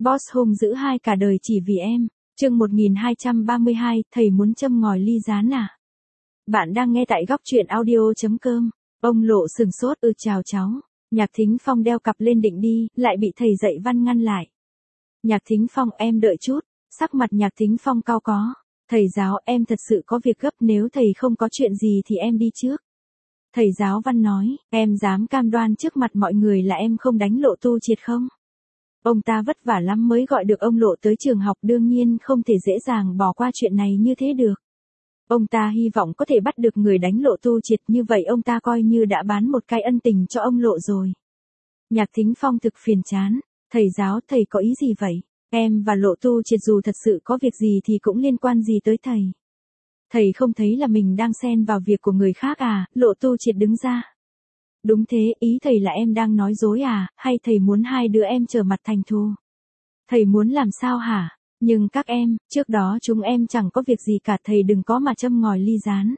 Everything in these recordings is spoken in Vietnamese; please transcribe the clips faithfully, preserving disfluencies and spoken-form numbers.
Boss hung dữ hai cả đời chỉ vì em. Chương một nghìn hai trăm ba mươi hai, thầy muốn châm ngòi ly gián à? Bạn đang nghe tại góc truyện audio chấm com. Ông Lộ sừng sốt, ừ chào cháu. Nhạc Thính Phong đeo cặp lên định đi, lại bị thầy dạy văn ngăn lại. Nhạc Thính Phong, em đợi chút. Sắc mặt Nhạc Thính Phong cau có. Thầy giáo, em thật sự có việc gấp, nếu thầy không có chuyện gì thì em đi trước. Thầy giáo văn nói, em dám cam đoan trước mặt mọi người là em không đánh Lộ Tu Triệt không? Ông ta vất vả lắm mới gọi được ông Lộ tới trường học, đương nhiên không thể dễ dàng bỏ qua chuyện này như thế được. Ông ta hy vọng có thể bắt được người đánh Lộ Tu Triệt, như vậy ông ta coi như đã bán một cái ân tình cho ông Lộ rồi. Nhạc Thính Phong thực phiền chán. Thầy giáo, thầy có ý gì vậy? Em và Lộ Tu Triệt dù thật sự có việc gì thì cũng liên quan gì tới thầy? Thầy không thấy là mình đang xen vào việc của người khác à? Lộ Tu Triệt đứng ra. Đúng thế, ý thầy là em đang nói dối à, hay thầy muốn hai đứa em trở mặt thành thù? Thầy muốn làm sao hả? Nhưng các em, trước đó chúng em chẳng có việc gì cả, thầy đừng có mà châm ngòi ly gián.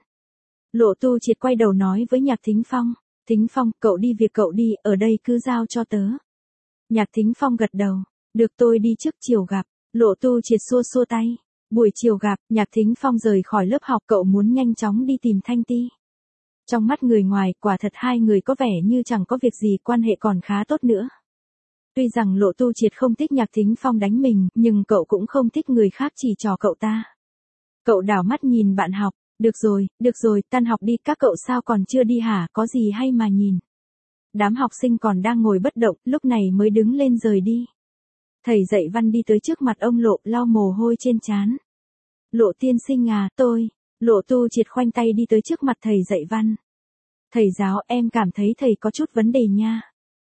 Lộ Tu Triệt quay đầu nói với Nhạc Thính Phong. Thính Phong, cậu đi việc cậu đi, ở đây cứ giao cho tớ. Nhạc Thính Phong gật đầu. Được, tôi đi trước, chiều gặp. Lộ Tu Triệt xua xua tay. Buổi chiều gặp, Nhạc Thính Phong rời khỏi lớp học, cậu muốn nhanh chóng đi tìm Thanh Ti. Trong mắt người ngoài, quả thật hai người có vẻ như chẳng có việc gì, quan hệ còn khá tốt nữa. Tuy rằng Lộ Tu Triệt không thích Nhạc Thính Phong đánh mình, nhưng cậu cũng không thích người khác chỉ trò cậu ta. Cậu đảo mắt nhìn bạn học. Được rồi, được rồi, tan học đi, các cậu sao còn chưa đi hả, có gì hay mà nhìn. Đám học sinh còn đang ngồi bất động, lúc này mới đứng lên rời đi. Thầy dạy văn đi tới trước mặt ông Lộ, lau mồ hôi trên trán. Lộ tiên sinh à, tôi. Lộ Tu Triệt khoanh tay đi tới trước mặt thầy dạy văn. Thầy giáo, em cảm thấy thầy có chút vấn đề nha.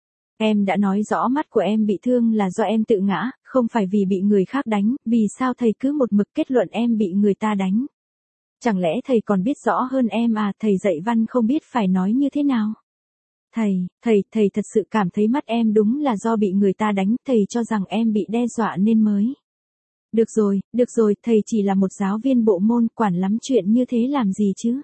Em đã nói rõ mắt của em bị thương là do em tự ngã, không phải vì bị người khác đánh, vì sao thầy cứ một mực kết luận em bị người ta đánh? Chẳng lẽ thầy còn biết rõ hơn em à? Thầy dạy văn không biết phải nói như thế nào. Thầy, thầy, thầy thật sự cảm thấy mắt em đúng là do bị người ta đánh, thầy cho rằng em bị đe dọa nên mới. Được rồi, được rồi, thầy chỉ là một giáo viên bộ môn, quản lắm chuyện như thế làm gì chứ?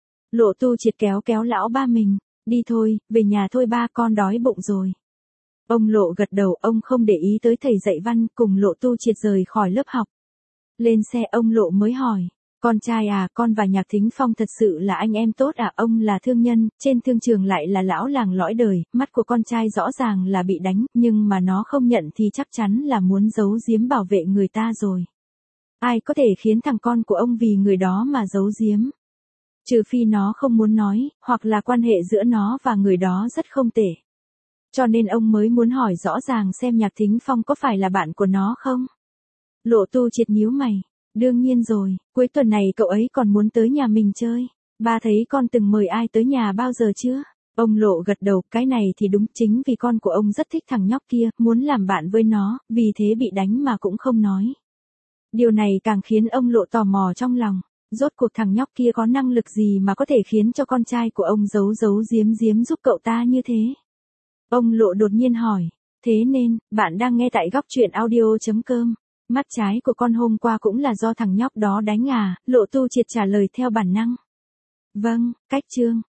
Lộ Tu Triệt kéo kéo lão ba mình. Đi thôi, về nhà thôi ba, con đói bụng rồi. Ông Lộ gật đầu, ông không để ý tới thầy dạy văn, cùng Lộ Tu Triệt rời khỏi lớp học. Lên xe ông Lộ mới hỏi. Con trai à, con và Nhạc Thính Phong thật sự là anh em tốt à? Ông là thương nhân, trên thương trường lại là lão làng lõi đời, mắt của con trai rõ ràng là bị đánh, nhưng mà nó không nhận thì chắc chắn là muốn giấu giếm bảo vệ người ta rồi. Ai có thể khiến thằng con của ông vì người đó mà giấu giếm? Trừ phi nó không muốn nói, hoặc là quan hệ giữa nó và người đó rất không tệ. Cho nên ông mới muốn hỏi rõ ràng xem Nhạc Thính Phong có phải là bạn của nó không? Lộ Tu Triệt nhíu mày. Đương nhiên rồi, cuối tuần này cậu ấy còn muốn tới nhà mình chơi. Ba thấy con từng mời ai tới nhà bao giờ chưa? Ông Lộ gật đầu, cái này thì đúng, chính vì con của ông rất thích thằng nhóc kia, muốn làm bạn với nó, vì thế bị đánh mà cũng không nói. Điều này càng khiến ông Lộ tò mò trong lòng. Rốt cuộc thằng nhóc kia có năng lực gì mà có thể khiến cho con trai của ông giấu giấu giếm giếm giúp cậu ta như thế? Ông Lộ đột nhiên hỏi. Thế nên, bạn đang nghe tại góc truyện audio chấm com. Mắt trái của con hôm qua cũng là do thằng nhóc đó đánh à? Lộ Tu Triệt trả lời theo bản năng. Vâng, cách chương.